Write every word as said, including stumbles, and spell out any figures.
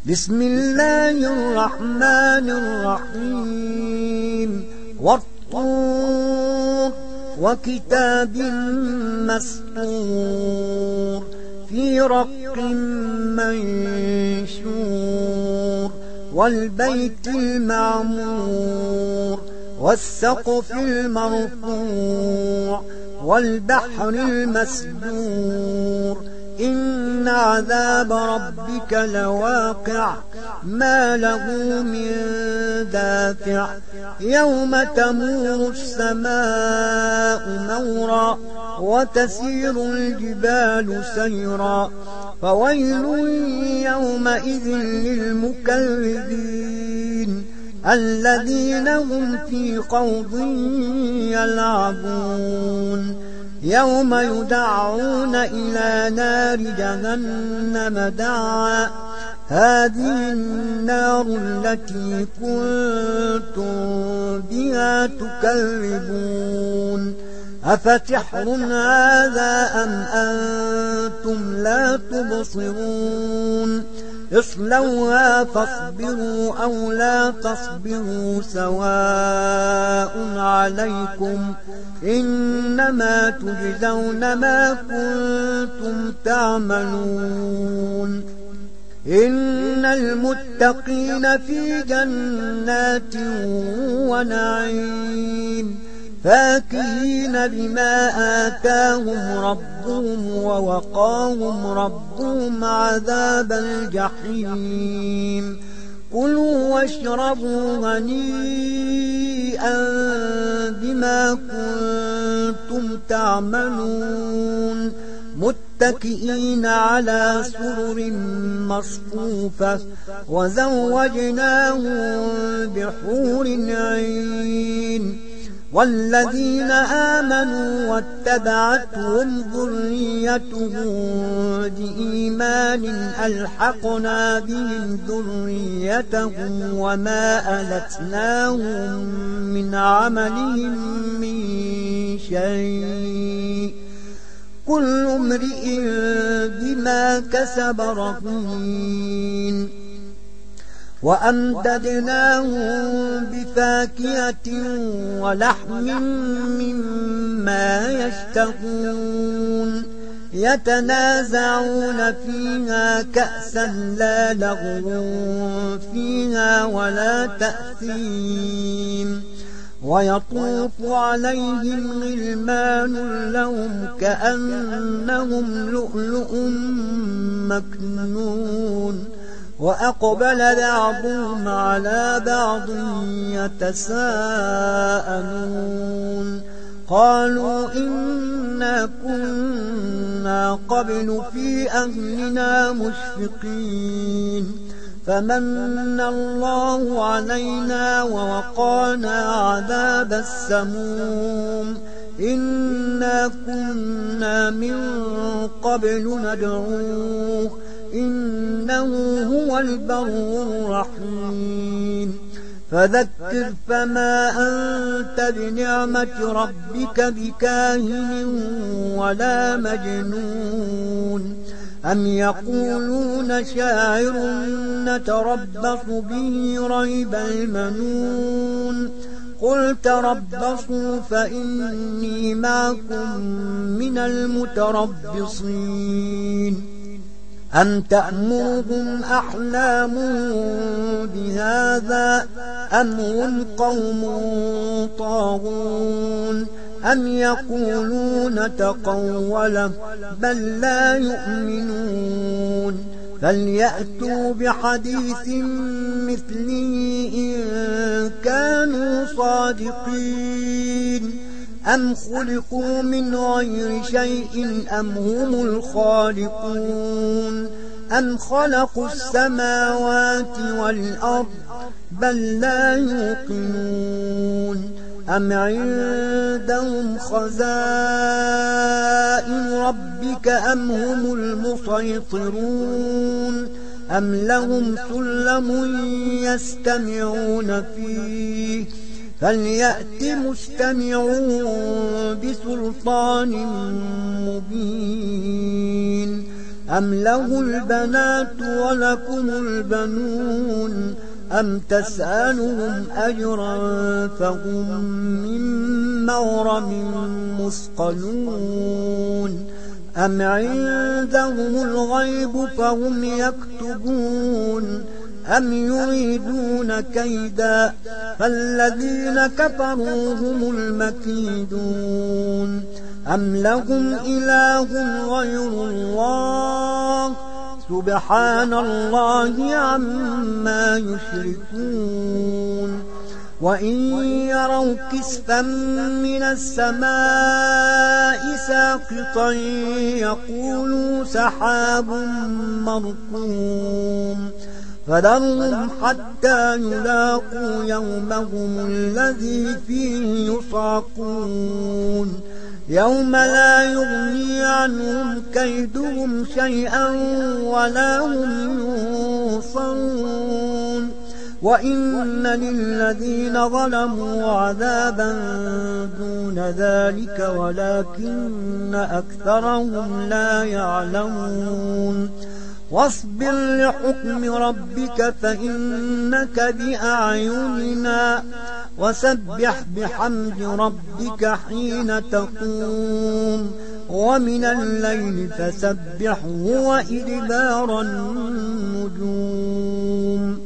بسم الله الرحمن الرحيم والطور وكتاب مسطور في رق منشور والبيت المعمور والسقف المرفوع والبحر المسجور إن عذاب ربك لواقع ما له من دافع يوم تمور السماء مورا وتسير الجبال سيرا فويل يومئذ للمكذبين الذين هم في خوض يلعبون يوم يدعون إلى نار جهنم دعا هذه النار التي كنتم بها تكذبون أفتحر هذا أم أنتم لا تبصرون اصلوها فاصبروا أو لا تصبروا سواء عليكم إنما تجزون ما كنتم تعملون إن المتقين في جنات ونعيم فاكهين بما آتاهم ربهم ووقاهم ربهم عذاب الجحيم كلوا واشربوا هنيئا بما كنتم تعملون متكئين على سرر مصفوفة وزوجناهم بحور عين والذين آمنوا واتبعتهم ذريتهم بإيمان ألحقنا بهم ذريتهم وما ألتناهم من عملهم من شيء كل امرئ بما كسب رهين وأمددناهم بفاكهة ولحم مما يشتهون يتنازعون فيها كأسا لا لغو فيها ولا تأثيم ويطوف عليهم غلمان لهم كأنهم لؤلؤ مكنون وأقبل بعضهم على بعض يتساءلون قالوا إنا كنا قبل في أهلنا مشفقين فمن الله علينا ووقانا عذاب السموم إنا كنا من قبل ندعوه إنه هو البر الرحيم فذكر فما أنت بنعمة ربك بكاهن ولا مجنون أم يقولون شاعر نتربص به ريب المنون قل تربصوا فإني معكم من المتربصين أم تأمرهم أحلامهم بهذا أم هم قوم طاغون أم يقولون تقوله بل لا يؤمنون فليأتوا بحديث مثله إن كانوا صادقين أم خلقوا من غير شيء أم هم الخالقون أم خلقوا السماوات والأرض بل لا يوقنون أم عندهم خزائن ربك أم هم المسيطرون أم لهم سلم يستمعون فيه فليأت مستمعون بسلطان مبين أم له البنات ولكم البنون أم تسألهم أجرا فهم من مغرم مثقلون أم عندهم الغيب فهم يكتبون أم يريدون كيدا فالذين كفروا هم المكيدون أم لهم إله غير الله سبحان الله عما يشركون وإن يروا كسفا من السماء ساقطا يقولوا سحاب مركوم فذرهم حتى يلاقوا يومهم الذي فيه يصعقون يوم لا يغني عنهم كيدهم شيئا ولا هم ينصرون وإن للذين ظلموا عذابا دون ذلك ولكن أكثرهم لا يعلمون واصبر لحكم ربك فإنك بأعيننا وسبح بحمد ربك حين تقوم ومن الليل فسبحه وإدبار النجوم